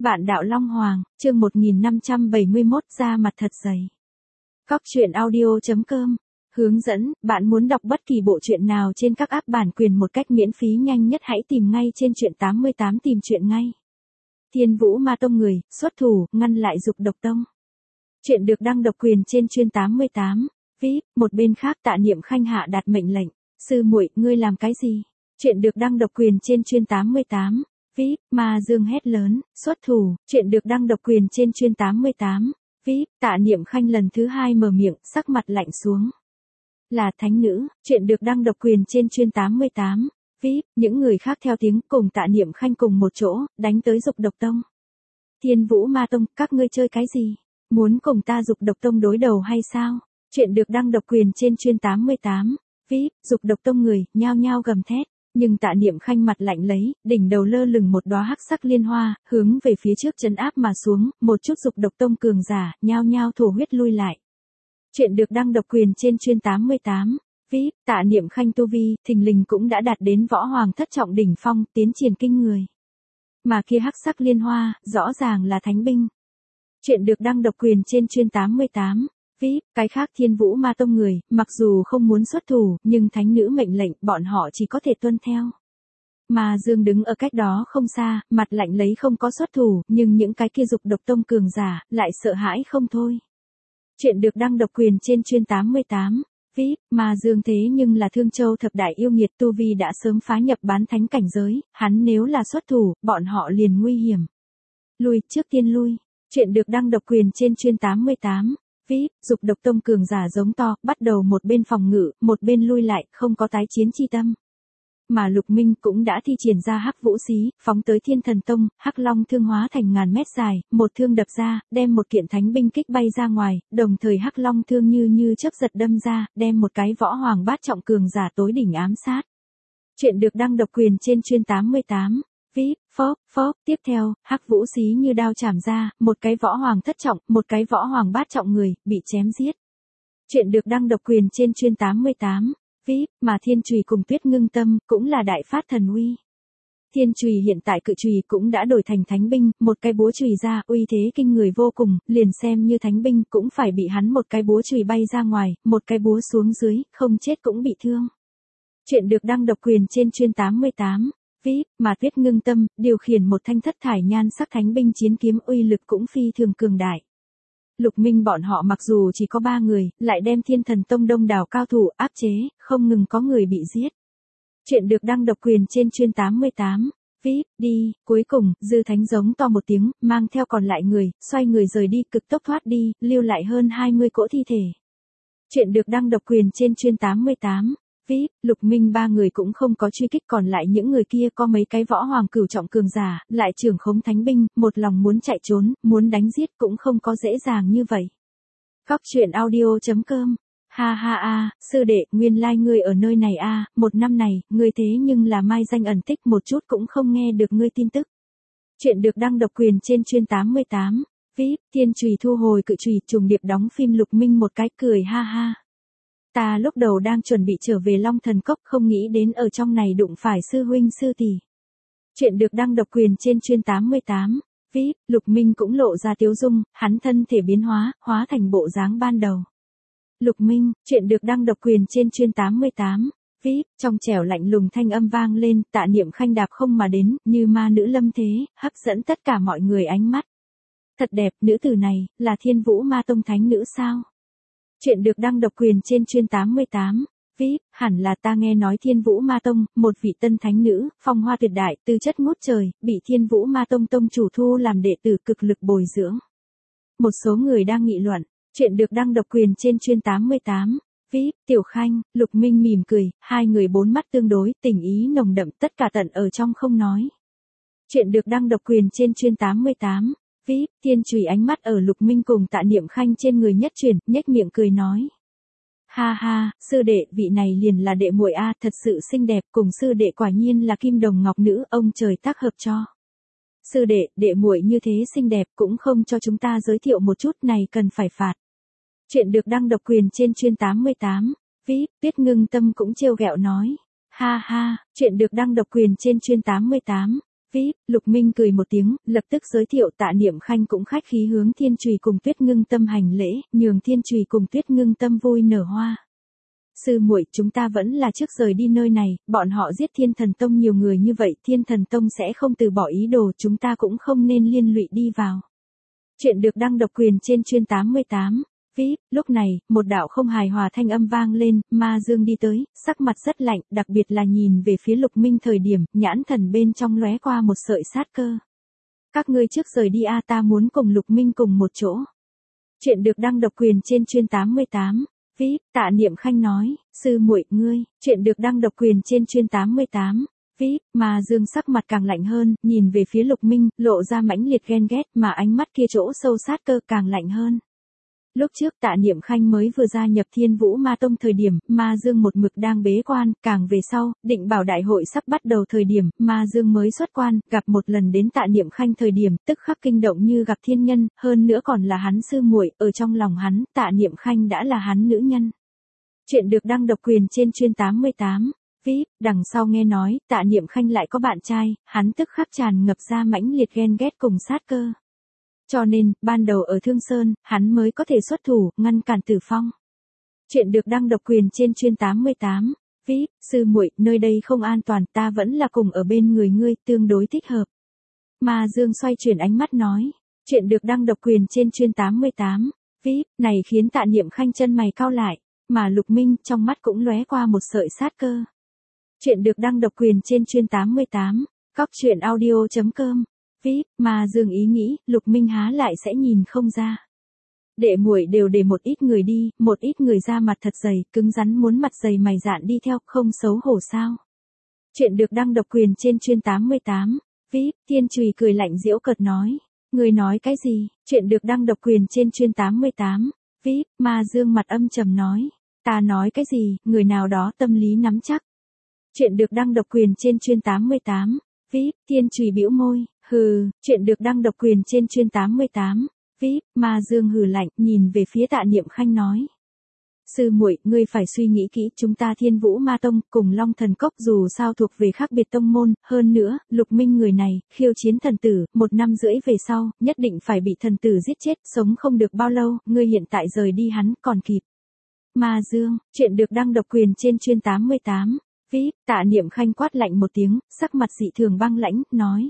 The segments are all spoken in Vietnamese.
Vạn đạo Long Hoàng, chương 1571 ra mặt thật dày. Cóc truyện audio.com hướng dẫn, bạn muốn đọc bất kỳ bộ truyện nào trên các app bản quyền một cách miễn phí nhanh nhất hãy tìm ngay trên truyện 88 tìm truyện ngay. Thiên Vũ Ma Tông người, xuất thủ, ngăn lại Dục Độc Tông. Truyện được đăng độc quyền trên truyện 88. VIP, một bên khác Tạ Niệm Khanh hạ đạt mệnh lệnh, sư muội, ngươi làm cái gì? Truyện được đăng độc quyền trên truyện 88. VIP, Ma Dương hét lớn, xuất thủ, truyện được đăng độc quyền trên truyện 88. VIP, Tạ Niệm Khanh lần thứ hai mở miệng, sắc mặt lạnh xuống. Là thánh nữ, truyện được đăng độc quyền trên truyện 88. VIP, những người khác theo tiếng cùng Tạ Niệm Khanh cùng một chỗ, đánh tới Dục Độc Tông. Thiên Vũ Ma Tông, các ngươi chơi cái gì? Muốn cùng ta Dục Độc Tông đối đầu hay sao? Truyện được đăng độc quyền trên truyện 88. VIP, Dục Độc Tông người, nhao nhao gầm thét. Nhưng Tạ Niệm Khanh mặt lạnh lấy, đỉnh đầu lơ lửng một đóa hắc sắc liên hoa, hướng về phía trước trấn áp mà xuống, một chút Dục Độc Tông cường giả, nhao nhao thổ huyết lui lại. Truyện được đăng độc quyền trên truyện 88. VIP, Tạ Niệm Khanh tu vi, thình lình cũng đã đạt đến võ hoàng thất trọng đỉnh phong, tiến triển kinh người. Mà kia hắc sắc liên hoa, rõ ràng là thánh binh. Truyện được đăng độc quyền trên truyện 88. VIP, cái khác Thiên Vũ Ma Tông người, mặc dù không muốn xuất thủ, nhưng thánh nữ mệnh lệnh, bọn họ chỉ có thể tuân theo. Mà Dương đứng ở cách đó không xa, mặt lạnh lấy không có xuất thủ, nhưng những cái kia Dục Độc Tông cường giả, lại sợ hãi không thôi. Truyện được đăng độc quyền trên truyện 88. VIP, mà Dương thế nhưng là Thương Châu thập đại yêu nghiệt tu vi đã sớm phá nhập bán thánh cảnh giới, hắn nếu là xuất thủ, bọn họ liền nguy hiểm. Lui, trước tiên lui. Truyện được đăng độc quyền trên truyện 88. VIP, Dục Độc Tông cường giả giống to, bắt đầu một bên phòng ngự, một bên lui lại, không có tái chiến chi tâm. Mà Lục Minh cũng đã thi triển ra Hắc Vũ Xí, phóng tới Thiên Thần Tông, Hắc Long thương hóa thành ngàn mét dài, một thương đập ra, đem một kiện thánh binh kích bay ra ngoài, đồng thời Hắc Long thương như chớp giật đâm ra, đem một cái võ hoàng bát trọng cường giả tối đỉnh ám sát. Truyện được đăng độc quyền trên truyện 88. VIP, phốc, tiếp theo, Hắc Vũ Xí như đao chảm ra, một cái võ hoàng thất trọng, một cái võ hoàng bát trọng người, bị chém giết. Truyện được đăng độc quyền trên truyện 88. VIP, mà Thiên Chùy cùng Tuyết Ngưng Tâm, cũng là đại phát thần uy. Thiên Chùy hiện tại cự chùy cũng đã đổi thành thánh binh, một cái búa chùy ra, uy thế kinh người vô cùng, liền xem như thánh binh cũng phải bị hắn một cái búa chùy bay ra ngoài, một cái búa xuống dưới, không chết cũng bị thương. Truyện được đăng độc quyền trên truyện 88. VIP, mà Tuyết Ngưng Tâm, điều khiển một thanh thất thải nhan sắc thánh binh chiến kiếm uy lực cũng phi thường cường đại. Lục Minh bọn họ mặc dù chỉ có 3 người, lại đem Thiên Thần Tông đông đảo cao thủ áp chế, không ngừng có người bị giết. Truyện được đăng độc quyền trên truyện 88. VIP, đi, cuối cùng, Dư Thánh giống to một tiếng, mang theo còn lại người, xoay người rời đi cực tốc thoát đi, lưu lại hơn 20 cỗ thi thể. Truyện được đăng độc quyền trên truyện 88. VIP, Lục Minh 3 người cũng không có truy kích, còn lại những người kia có mấy cái võ hoàng cửu trọng cường giả, lại trưởng khống thánh binh, một lòng muốn chạy trốn, muốn đánh giết cũng không có dễ dàng như vậy. Cóc truyện audio.com ha ha a, sư đệ, nguyên lai ngươi ở nơi này a, một năm này, ngươi thế nhưng là mai danh ẩn tích một chút cũng không nghe được ngươi tin tức. Truyện được đăng độc quyền trên truyện 88. VIP, Thiên Chùy thu hồi cự chùy, trùng điệp đóng phim. Lục Minh một cái cười ha ha. Ta lúc đầu đang chuẩn bị trở về Long Thần Cốc, không nghĩ đến ở trong này đụng phải sư huynh sư tỷ. Truyện được đăng độc quyền trên truyện 88. VIP, Lục Minh cũng lộ ra tiếu dung, hắn thân thể biến hóa, hóa thành bộ dáng ban đầu. Lục Minh, truyện được đăng độc quyền trên truyện 88. VIP, trong trẻo lạnh lùng thanh âm vang lên, Tạ Niệm Khanh đạp không mà đến, như ma nữ lâm thế, hấp dẫn tất cả mọi người ánh mắt. Thật đẹp, nữ tử này, là Thiên Vũ Ma Tông thánh nữ sao? Truyện được đăng độc quyền trên truyện 88. VIP, hẳn là ta nghe nói Thiên Vũ Ma Tông, một vị tân thánh nữ, phong hoa tuyệt đại, tư chất ngút trời, bị Thiên Vũ Ma Tông tông chủ thu làm đệ tử cực lực bồi dưỡng. Một số người đang nghị luận. Truyện được đăng độc quyền trên truyện 88. VIP, Tiểu Khanh, Lục Minh mỉm cười, hai người bốn mắt tương đối, tình ý nồng đậm, tất cả tận ở trong không nói. Truyện được đăng độc quyền trên truyện 88. VIP, Thiên Chùy ánh mắt ở Lục Minh cùng Tạ Niệm Khanh trên người nhất chuyển, nhếch miệng cười nói. Ha ha, sư đệ, vị này liền là đệ muội a, thật sự xinh đẹp, cùng sư đệ quả nhiên là kim đồng ngọc nữ, ông trời tác hợp cho. Sư đệ, đệ muội như thế xinh đẹp cũng không cho chúng ta giới thiệu một chút, này cần phải phạt. Truyện được đăng độc quyền trên truyện 88. VIP, Tuyết Ngưng Tâm cũng trêu ghẹo nói. Ha ha, truyện được đăng độc quyền trên truyện 88. VIP, Lục Minh cười một tiếng, lập tức giới thiệu Tạ Niệm Khanh cũng khách khí hướng Thiên Trùy cùng Tuyết Ngưng Tâm hành lễ, nhường Thiên Trùy cùng Tuyết Ngưng Tâm vui nở hoa. Sư muội, chúng ta vẫn là trước rời đi nơi này, bọn họ giết Thiên Thần Tông nhiều người như vậy, Thiên Thần Tông sẽ không từ bỏ ý đồ, chúng ta cũng không nên liên lụy đi vào. Chuyện được đăng độc quyền trên chuyên 88. VIP, lúc này, một đạo không hài hòa thanh âm vang lên, Ma Dương đi tới, sắc mặt rất lạnh, đặc biệt là nhìn về phía Lục Minh thời điểm, nhãn thần bên trong lóe qua một sợi sát cơ. Các ngươi trước rời đi a, ta muốn cùng Lục Minh cùng một chỗ. Chuyện được đăng độc quyền trên chuyên 88. VIP, Tạ Niệm Khanh nói, sư muội, ngươi, chuyện được đăng độc quyền trên chuyên 88. VIP, Ma Dương sắc mặt càng lạnh hơn, nhìn về phía Lục Minh, lộ ra mãnh liệt ghen ghét mà ánh mắt kia chỗ sâu sát cơ càng lạnh hơn. Lúc trước Tạ Niệm Khanh mới vừa gia nhập Thiên Vũ Ma Tông thời điểm, Ma Dương một mực đang bế quan, càng về sau, định bảo đại hội sắp bắt đầu thời điểm, Ma Dương mới xuất quan, gặp một lần đến Tạ Niệm Khanh thời điểm, tức khắc kinh động như gặp thiên nhân, hơn nữa còn là hắn sư muội, ở trong lòng hắn, Tạ Niệm Khanh đã là hắn nữ nhân. Chuyện được đăng độc quyền trên chuyên 88. VIP, đằng sau nghe nói, Tạ Niệm Khanh lại có bạn trai, hắn tức khắc tràn ngập ra mãnh liệt ghen ghét cùng sát cơ. Cho nên, ban đầu ở Thương Sơn, hắn mới có thể xuất thủ, ngăn cản Tử Phong. Chuyện được đăng độc quyền trên chuyên 88. VIP, sư muội, nơi đây không an toàn, ta vẫn là cùng ở bên người ngươi, tương đối thích hợp. Ma Dương xoay chuyển ánh mắt nói. Chuyện được đăng độc quyền trên chuyên 88. VIP, này khiến Tạ Niệm Khanh chân mày cau lại, mà Lục Minh trong mắt cũng lóe qua một sợi sát cơ. Chuyện được đăng độc quyền trên chuyên 88. Cóc truyện audio.com. VIP, Ma Dương ý nghĩ, Lục Minh há lại sẽ nhìn không ra. Đệ muội đều để một ít người đi, một ít người ra mặt thật dày, cứng rắn muốn mặt dày mày dạn đi theo, không xấu hổ sao. Chuyện được đăng độc quyền trên chuyên 88. VIP, Thiên Trùy cười lạnh giễu cợt nói. Người nói cái gì? Chuyện được đăng độc quyền trên chuyên 88. VIP, Ma Dương mặt âm trầm nói. Ta nói cái gì, người nào đó tâm lý nắm chắc. Chuyện được đăng độc quyền trên chuyên 88. VIP, Thiên Trùy bĩu môi. Hừ, chuyện được đăng độc quyền trên chuyên 88. VIP, Ma Dương hừ lạnh, nhìn về phía Tạ Niệm Khanh nói. Sư muội, ngươi phải suy nghĩ kỹ, chúng ta Thiên Vũ Ma Tông, cùng Long Thần Cốc dù sao thuộc về khác biệt tông môn, hơn nữa, Lục Minh người này, khiêu chiến thần tử, 1 năm rưỡi về sau, nhất định phải bị thần tử giết chết, sống không được bao lâu, ngươi hiện tại rời đi hắn, còn kịp. Ma Dương, chuyện được đăng độc quyền trên chuyên 88. VIP, Tạ Niệm Khanh quát lạnh một tiếng, sắc mặt dị thường băng lãnh, nói.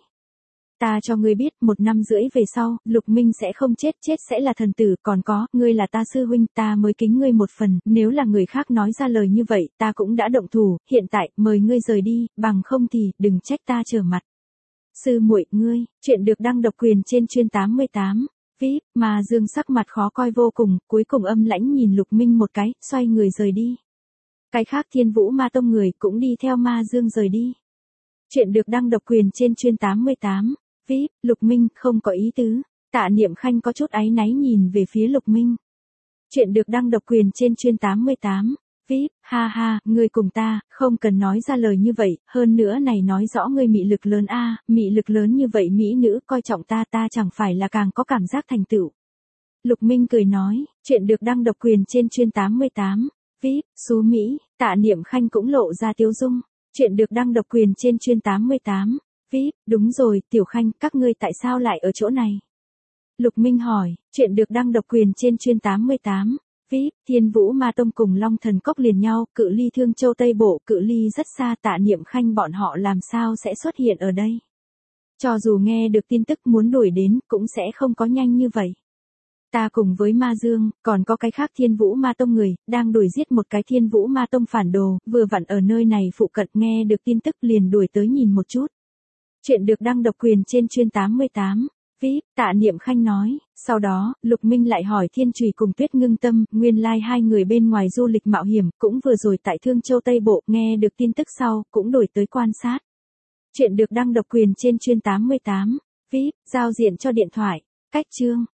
Ta cho ngươi biết, 1 năm rưỡi về sau, Lục Minh sẽ không chết, chết sẽ là thần tử, còn có, ngươi là ta sư huynh, ta mới kính ngươi một phần, nếu là người khác nói ra lời như vậy, ta cũng đã động thủ, hiện tại, mời ngươi rời đi, bằng không thì, đừng trách ta trở mặt. Sư muội, ngươi, chuyện được đăng độc quyền trên chuyên 88. VIP, Ma Dương sắc mặt khó coi vô cùng, cuối cùng âm lãnh nhìn Lục Minh một cái, xoay người rời đi. Cái khác Thiên Vũ Ma Tông người cũng đi theo Ma Dương rời đi. Chuyện được đăng độc quyền trên chuyên 88. VIP, Lục Minh, không có ý tứ. Tạ Niệm Khanh có chút áy náy nhìn về phía Lục Minh. Chuyện được đăng độc quyền trên chuyên 88. VIP, ha ha, ngươi cùng ta, không cần nói ra lời như vậy, hơn nữa này nói rõ ngươi mị lực lớn a, mị lực lớn như vậy mỹ nữ coi trọng ta, ta chẳng phải là càng có cảm giác thành tựu. Lục Minh cười nói, chuyện được đăng độc quyền trên chuyên 88. VIP, xú Mỹ, Tạ Niệm Khanh cũng lộ ra tiêu dung. Chuyện được đăng độc quyền trên chuyên 88. VIP, đúng rồi, Tiểu Khanh, các ngươi tại sao lại ở chỗ này? Lục Minh hỏi, chuyện được đăng độc quyền trên chuyên 88. VIP, Thiên Vũ Ma Tông cùng Long Thần Cốc liền nhau, cự ly Thương Châu Tây Bộ, cự ly rất xa, Tạ Niệm Khanh bọn họ làm sao sẽ xuất hiện ở đây? Cho dù nghe được tin tức muốn đuổi đến, cũng sẽ không có nhanh như vậy. Ta cùng với Ma Dương, còn có cái khác Thiên Vũ Ma Tông người, đang đuổi giết một cái Thiên Vũ Ma Tông phản đồ, vừa vặn ở nơi này phụ cận nghe được tin tức liền đuổi tới nhìn một chút. Chuyện được đăng độc quyền trên chuyên 88. VIP, Tạ Niệm Khanh nói, sau đó, Lục Minh lại hỏi Thiên Trùy cùng Tuyết Ngưng Tâm, nguyên lai hai người bên ngoài du lịch mạo hiểm, cũng vừa rồi tại Thương Châu Tây Bộ, nghe được tin tức sau, cũng đổi tới quan sát. Chuyện được đăng độc quyền trên chuyên 88. VIP, giao diện cho điện thoại. Cách chương.